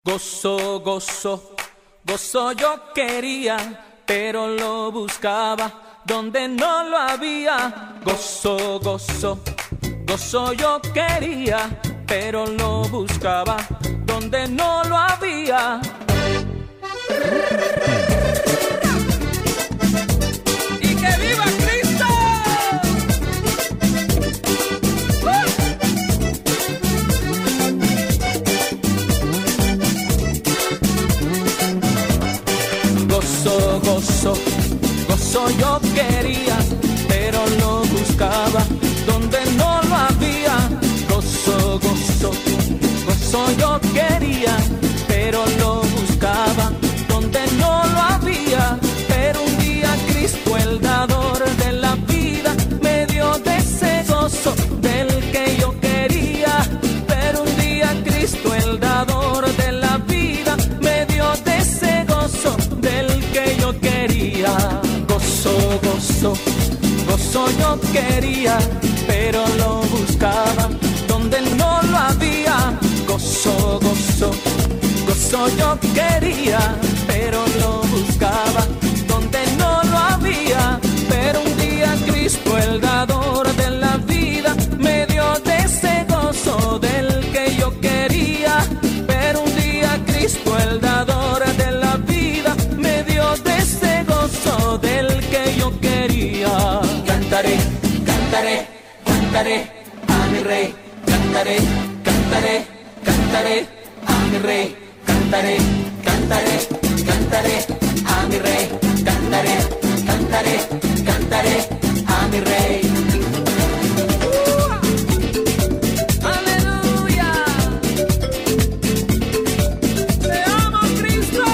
Gozo, gozo, gozo yo quería, pero lo buscaba donde no lo había. Gozo, gozo, gozo yo quería, pero lo buscaba donde no lo había. ¡Y que viva Cristo! Gozo, gozo, gozo yo quería, pero lo buscaba donde no lo había. Gozo, gozo, gozo yo quería, pero lo buscaba donde no lo había. Pero un día Cristo, el dador de la vida, me dio de ese gozo del que yo quería. Pero un día Cristo, el dador de la vida, me dio de ese gozo del que yo quería. Gozo, gozo, gozo yo quería, pero lo buscaba donde no lo había. Gozo, gozo, gozo yo quería, pero lo buscaba donde no lo había. Pero un día Cristo, el dador de la vida, me dio de ese gozo del que yo quería. Pero un día Cristo, el dador de la vida, me dio de ese gozo del que yo quería. Cantaré, cantaré, cantaré a mi rey. Cantaré, cantaré, cantaré a mi rey. Cantaré, cantaré, cantaré a mi rey. Cantaré, cantaré, cantaré a mi rey. ¡Aleluya! ¡Te amo, Cristo!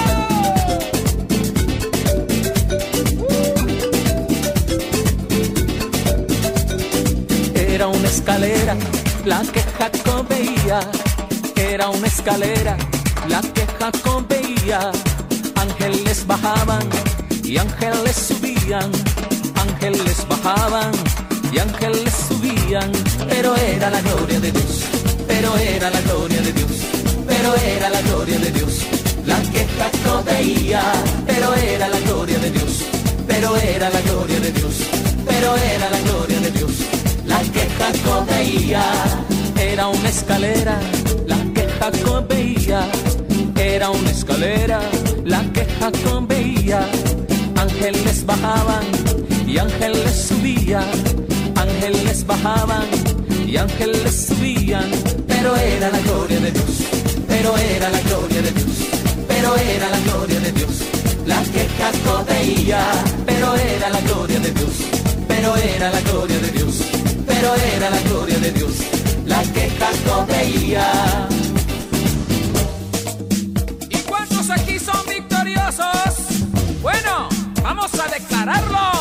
Era una escalera la que Jacob veía. Era una escalera la que Jacob veía. Ángeles bajaban y ángeles subían. Ángeles bajaban y ángeles subían. Pero era la gloria de Dios. Pero era la gloria de Dios. Pero era la gloria de Dios la que Jacob veía. Pero era la gloria de Dios. Pero era la gloria de Dios. Pero era la gloria de Dios la que Jacob veía. Era una escalera la que Jacob veía. Era una escalera la que Jacob veía. Ángeles bajaban y ángeles subían. Ángeles bajaban y ángeles subían. Pero era la gloria de Dios. Pero era la gloria de Dios. Pero era la gloria de Dios la que Jacob veía. Pero era la gloria de Dios. Pero era la gloria de Dios. Pero era la gloria de Dios la que Jacob veía. ¿Y cuántos aquí son victoriosos? Bueno, vamos a declararlo.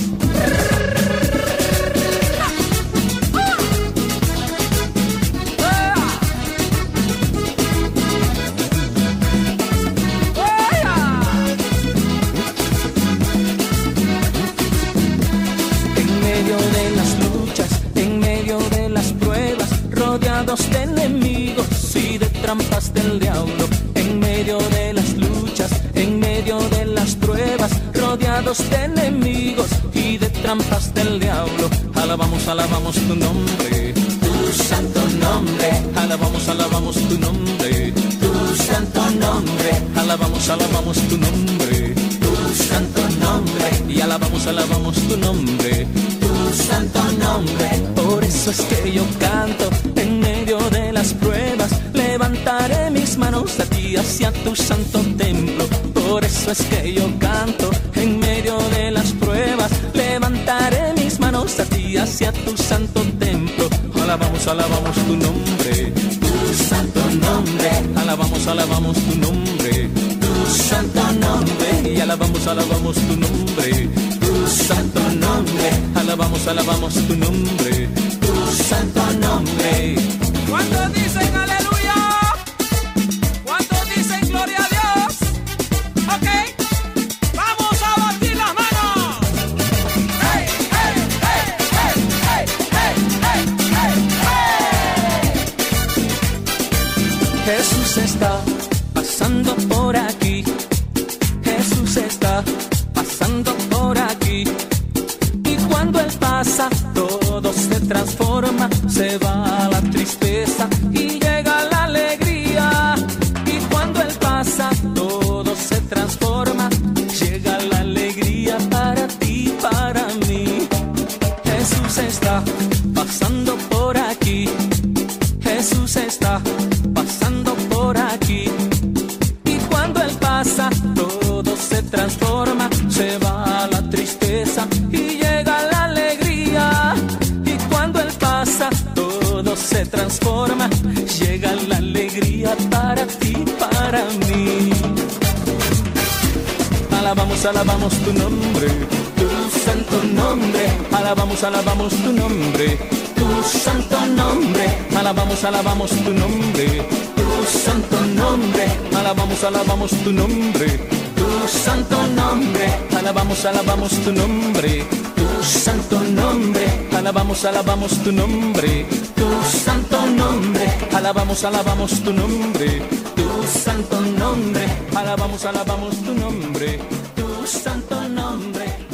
En medio de las luchas, en medio de las pruebas, rodeados de enemigos y de trampas del diablo. En medio de las luchas, en medio de las pruebas, rodeados de enemigos y de trampas del diablo. Alabamos, alabamos tu nombre, tu santo nombre. Alabamos, alabamos tu nombre, tu santo nombre. Alabamos, alabamos tu nombre, tu santo nombre. Y alabamos, alabamos tu nombre, tu santo nombre. Por eso es que yo canto en medio de las pruebas. Levantaré mis manos a ti hacia tu santo templo. Por eso es que yo canto en medio de las pruebas. Levantaré mis manos a ti hacia tu santo templo. Alabamos, alabamos tu nombre, tu santo nombre. Alabamos, alabamos tu nombre, tu santo nombre. Y alabamos, alabamos tu nombre, tu santo nombre. Alabamos, alabamos tu nombre, tu santo nombre. ¿Cuántos dicen aleluya? ¿Cuántos dicen gloria a Dios? Ok, vamos a batir las manos. Hey, hey, hey, hey, hey, hey, hey, hey, hey. Jesús está pasando por aquí. Jesús está pasando por aquí. Y cuando Él pasa, todo se transforma, se va la tristeza y llega la alegría. Y cuando Él pasa, todo se transforma, llega la alegría para ti, para mí. Jesús está pasando por aquí. Jesús está pasando por aquí. Y cuando Él pasa, todo se transforma, se va la tristeza y llega la alegría. Y cuando Él pasa, todo se transforma, llega la alegría para ti, para mí. Alabamos, alabamos tu nombre, tu santo nombre. Alabamos, alabamos tu nombre, tu santo nombre. Alabamos, alabamos tu nombre, tu santo nombre. Alabamos, alabamos tu nombre, tu santo nombre. Alabamos, alabamos tu nombre, tu santo nombre. Alabamos, alabamos tu nombre, tu santo nombre. Alabamos, alabamos tu nombre, tu santo nombre. Alabamos, alabamos tu nombre, tu santo nombre.